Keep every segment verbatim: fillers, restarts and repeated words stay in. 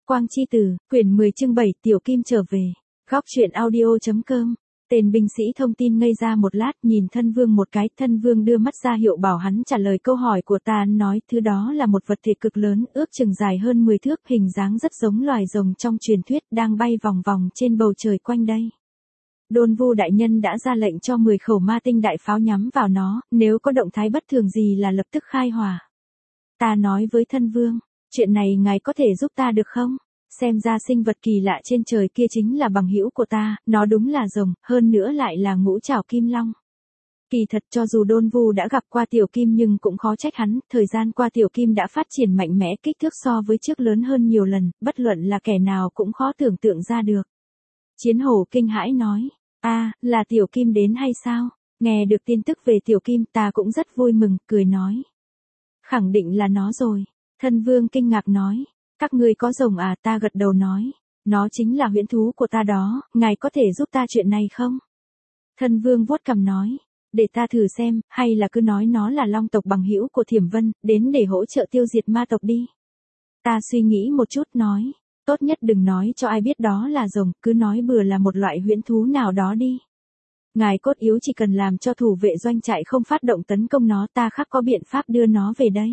Quang chi tử, quyển mười chương bảy, Tiểu Kim trở về. Góc truyện audio.com. Tên binh sĩ thông tin ngây ra một lát, nhìn thân vương một cái, thân vương đưa mắt ra hiệu bảo hắn trả lời câu hỏi của ta, nói thứ đó là một vật thể cực lớn, ước chừng dài hơn mười thước, hình dáng rất giống loài rồng trong truyền thuyết, đang bay vòng vòng trên bầu trời quanh đây. Đôn Vu đại nhân đã ra lệnh cho mười khẩu ma tinh đại pháo nhắm vào nó, nếu có động thái bất thường gì là lập tức khai hỏa. Ta nói với thân vương, chuyện này ngài có thể giúp ta được không? Xem ra sinh vật kỳ lạ trên trời kia chính là bằng hữu của ta, nó đúng là rồng, hơn nữa lại là ngũ trảo kim long. Kỳ thật cho dù Đôn Vu đã gặp qua tiểu kim nhưng cũng khó trách hắn, thời gian qua tiểu kim đã phát triển mạnh mẽ, kích thước so với trước lớn hơn nhiều lần, bất luận là kẻ nào cũng khó tưởng tượng ra được. Chiến hổ kinh hãi nói, a, là tiểu kim đến hay sao? Nghe được tin tức về tiểu kim ta cũng rất vui mừng, cười nói. Khẳng định là nó rồi. Thân vương kinh ngạc nói, các ngươi có rồng à? Ta gật đầu nói, nó chính là huyễn thú của ta đó, ngài có thể giúp ta chuyện này không? Thân vương vuốt cằm nói, để ta thử xem, hay là cứ nói nó là long tộc bằng hữu của Thiểm Vân, đến để hỗ trợ tiêu diệt ma tộc đi. Ta suy nghĩ một chút nói, tốt nhất đừng nói cho ai biết đó là rồng, cứ nói bừa là một loại huyễn thú nào đó đi. Ngài cốt yếu chỉ cần làm cho thủ vệ doanh trại không phát động tấn công nó, ta khắc có biện pháp đưa nó về đây.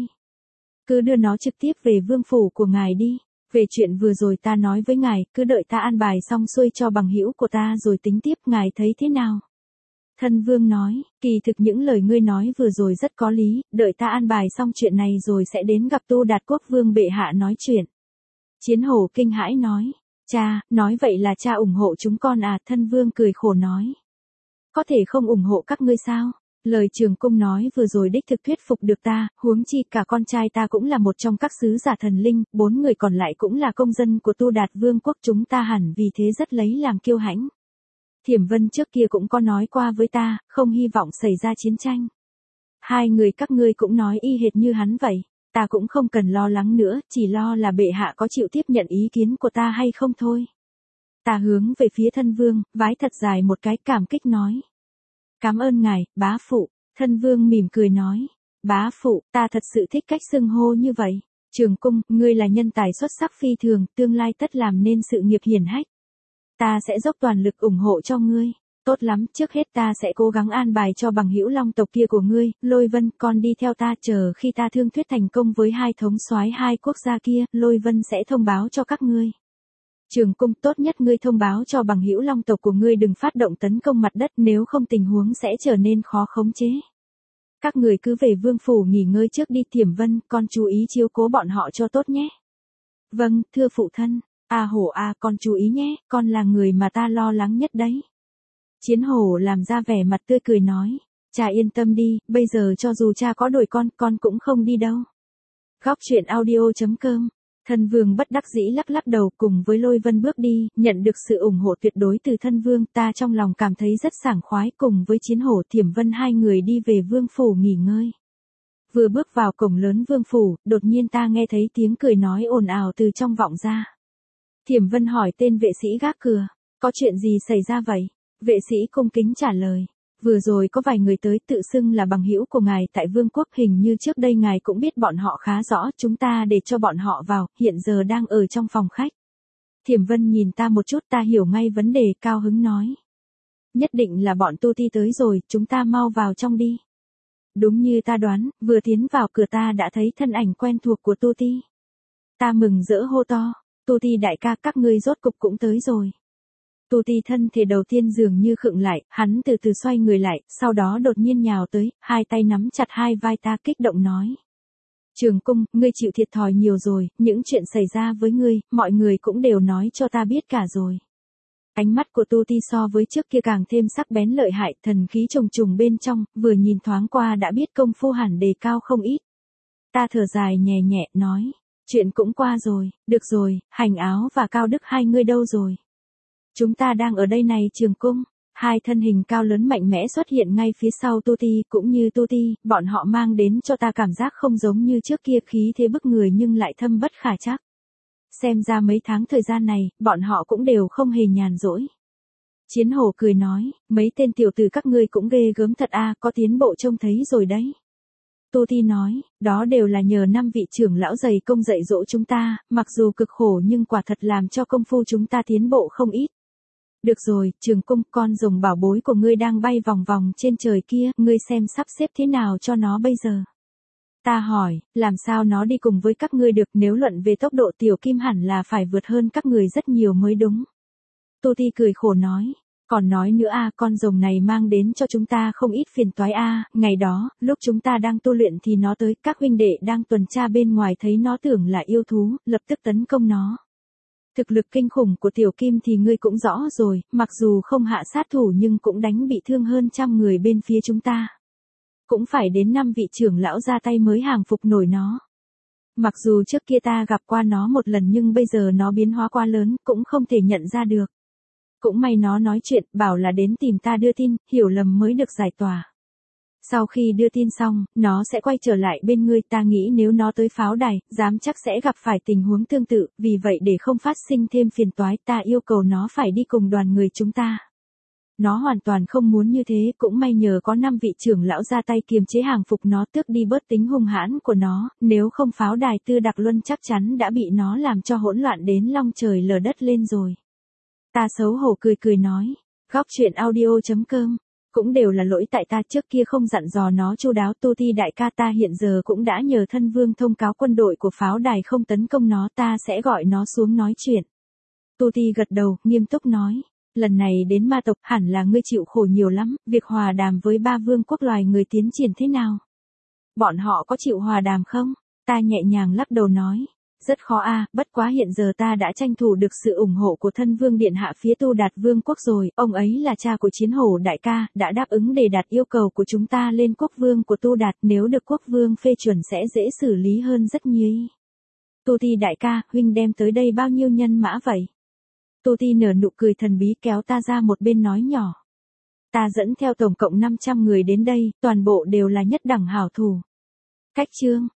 Cứ đưa nó trực tiếp về vương phủ của ngài đi. Về chuyện vừa rồi ta nói với ngài, cứ đợi ta an bài xong xuôi cho bằng hữu của ta rồi tính tiếp, ngài thấy thế nào? Thân vương nói, kỳ thực những lời ngươi nói vừa rồi rất có lý, đợi ta an bài xong chuyện này rồi sẽ đến gặp Tu Đạt Quốc vương bệ hạ nói chuyện. Chiến hổ kinh hãi nói, cha, nói vậy là cha ủng hộ chúng con à? Thân vương cười khổ nói, có thể không ủng hộ các ngươi sao? Lời Trường Cung nói vừa rồi đích thực thuyết phục được ta, huống chi cả con trai ta cũng là một trong các sứ giả thần linh, bốn người còn lại cũng là công dân của Tu Đạt Vương quốc, chúng ta hẳn vì thế rất lấy làm kiêu hãnh. Thiểm Vân trước kia cũng có nói qua với ta, không hy vọng xảy ra chiến tranh. Hai người các ngươi cũng nói y hệt như hắn vậy, ta cũng không cần lo lắng nữa, chỉ lo là bệ hạ có chịu tiếp nhận ý kiến của ta hay không thôi. Ta hướng về phía thân vương, vái thật dài một cái, cảm kích nói. Cảm ơn ngài, bá phụ. Thân vương mỉm cười nói, bá phụ, ta thật sự thích cách xưng hô như vậy. Trường Cung, ngươi là nhân tài xuất sắc phi thường, tương lai tất làm nên sự nghiệp hiển hách. Ta sẽ dốc toàn lực ủng hộ cho ngươi. Tốt lắm, trước hết ta sẽ cố gắng an bài cho bằng hữu long tộc kia của ngươi, Lôi Vân, con đi theo ta, chờ khi ta thương thuyết thành công với hai thống soái hai quốc gia kia, Lôi Vân sẽ thông báo cho các ngươi. Trường Cung, tốt nhất ngươi thông báo cho bằng hữu long tộc của ngươi đừng phát động tấn công mặt đất, nếu không tình huống sẽ trở nên khó khống chế. Các người cứ về vương phủ nghỉ ngơi trước đi. Thiểm Vân, con chú ý chiếu cố bọn họ cho tốt nhé. Vâng, thưa phụ thân. A hổ a, con chú ý nhé, con là người mà ta lo lắng nhất đấy. Chiến hổ làm ra vẻ mặt tươi cười nói, cha yên tâm đi, bây giờ cho dù cha có đuổi con, con cũng không đi đâu. Góc truyện audio.com. Thân vương bất đắc dĩ lắc lắc đầu, cùng với Lôi Vân bước đi, nhận được sự ủng hộ tuyệt đối từ thân vương, ta trong lòng cảm thấy rất sảng khoái, cùng với Chiến hổ Thiểm Vân hai người đi về vương phủ nghỉ ngơi. Vừa bước vào cổng lớn vương phủ, đột nhiên ta nghe thấy tiếng cười nói ồn ào từ trong vọng ra. Thiểm Vân hỏi tên vệ sĩ gác cửa, có chuyện gì xảy ra vậy? Vệ sĩ cung kính trả lời, vừa rồi có vài người tới tự xưng là bằng hữu của ngài tại vương quốc, hình như trước đây ngài cũng biết bọn họ khá rõ, chúng ta để cho bọn họ vào, hiện giờ đang ở trong phòng khách. Thiểm Vân nhìn ta một chút, ta hiểu ngay vấn đề, cao hứng nói. Nhất định là bọn Tu Ti tới rồi, chúng ta mau vào trong đi. Đúng như ta đoán, vừa tiến vào cửa ta đã thấy thân ảnh quen thuộc của Tu Ti. Ta mừng rỡ hô to, Tu Ti đại ca, các ngươi rốt cục cũng tới rồi. Tu Ti thân thể đầu tiên dường như khựng lại, hắn từ từ xoay người lại, sau đó đột nhiên nhào tới, hai tay nắm chặt hai vai ta, kích động nói. Trường Cung, ngươi chịu thiệt thòi nhiều rồi, những chuyện xảy ra với ngươi, mọi người cũng đều nói cho ta biết cả rồi. Ánh mắt của Tu Ti so với trước kia càng thêm sắc bén lợi hại, thần khí trùng trùng bên trong, vừa nhìn thoáng qua đã biết công phu hẳn đề cao không ít. Ta thở dài nhẹ nhẹ, nói. Chuyện cũng qua rồi, được rồi, Hành Áo và Cao Đức hai ngươi đâu rồi? Chúng ta đang ở đây này. Trường Cung. Hai thân hình cao lớn mạnh mẽ xuất hiện ngay phía sau Tu Ti, cũng như Tu Ti, bọn họ mang đến cho ta cảm giác không giống như trước kia, khí thế bức người nhưng lại thâm bất khả trắc. Xem ra mấy tháng thời gian này, bọn họ cũng đều không hề nhàn rỗi. Chiến hổ cười nói, mấy tên tiểu tử các ngươi cũng ghê gớm thật a, có tiến bộ trông thấy rồi đấy. Tu Ti nói, đó đều là nhờ năm vị trưởng lão dày công dạy dỗ chúng ta, mặc dù cực khổ nhưng quả thật làm cho công phu chúng ta tiến bộ không ít. Được rồi, Trường Cung, con rồng bảo bối của ngươi đang bay vòng vòng trên trời kia, ngươi xem sắp xếp thế nào cho nó bây giờ. Ta hỏi, làm sao nó đi cùng với các ngươi được, nếu luận về tốc độ Tiểu Kim hẳn là phải vượt hơn các người rất nhiều mới đúng. Tu Ti cười khổ nói, còn nói nữa a, con rồng này mang đến cho chúng ta không ít phiền toái a, ngày đó, lúc chúng ta đang tu luyện thì nó tới, các huynh đệ đang tuần tra bên ngoài thấy nó tưởng là yêu thú, lập tức tấn công nó. Thực lực kinh khủng của Tiểu Kim thì ngươi cũng rõ rồi, mặc dù không hạ sát thủ nhưng cũng đánh bị thương hơn trăm người bên phía chúng ta. Cũng phải đến năm vị trưởng lão ra tay mới hàng phục nổi nó. Mặc dù trước kia ta gặp qua nó một lần nhưng bây giờ nó biến hóa quá lớn, cũng không thể nhận ra được. Cũng may nó nói chuyện, bảo là đến tìm ta đưa tin, hiểu lầm mới được giải tỏa. Sau khi đưa tin xong, nó sẽ quay trở lại bên ngươi, ta nghĩ nếu nó tới pháo đài, dám chắc sẽ gặp phải tình huống tương tự, vì vậy để không phát sinh thêm phiền toái, ta yêu cầu nó phải đi cùng đoàn người chúng ta. Nó hoàn toàn không muốn như thế, cũng may nhờ có năm vị trưởng lão ra tay kiềm chế hàng phục nó, tước đi bớt tính hung hãn của nó, nếu không pháo đài Tư Đặc Luân chắc chắn đã bị nó làm cho hỗn loạn đến long trời lở đất lên rồi. Ta xấu hổ cười cười nói, góc truyện audio chấm com, cũng đều là lỗi tại ta trước kia không dặn dò nó chu đáo. Tu Ti đại ca, ta hiện giờ cũng đã nhờ thân vương thông cáo quân đội của pháo đài không tấn công nó, ta sẽ gọi nó xuống nói chuyện. Tu Ti gật đầu, nghiêm túc nói, lần này đến ma tộc hẳn là ngươi chịu khổ nhiều lắm, việc hòa đàm với ba vương quốc loài người tiến triển thế nào? Bọn họ có chịu hòa đàm không? Ta nhẹ nhàng lắc đầu nói, rất khó a, bất quá hiện giờ ta đã tranh thủ được sự ủng hộ của thân vương điện hạ phía Tu Đạt vương quốc rồi, ông ấy là cha của Chiến Hổ đại ca, đã đáp ứng để đạt yêu cầu của chúng ta lên quốc vương của Tu Đạt, nếu được quốc vương phê chuẩn sẽ dễ xử lý hơn rất nhiều. Tu Ti đại ca, huynh đem tới đây bao nhiêu nhân mã vậy? Tu Ti nở nụ cười thần bí kéo ta ra một bên nói nhỏ. Ta dẫn theo tổng cộng năm trăm người đến đây, toàn bộ đều là nhất đẳng hảo thủ. Cách chương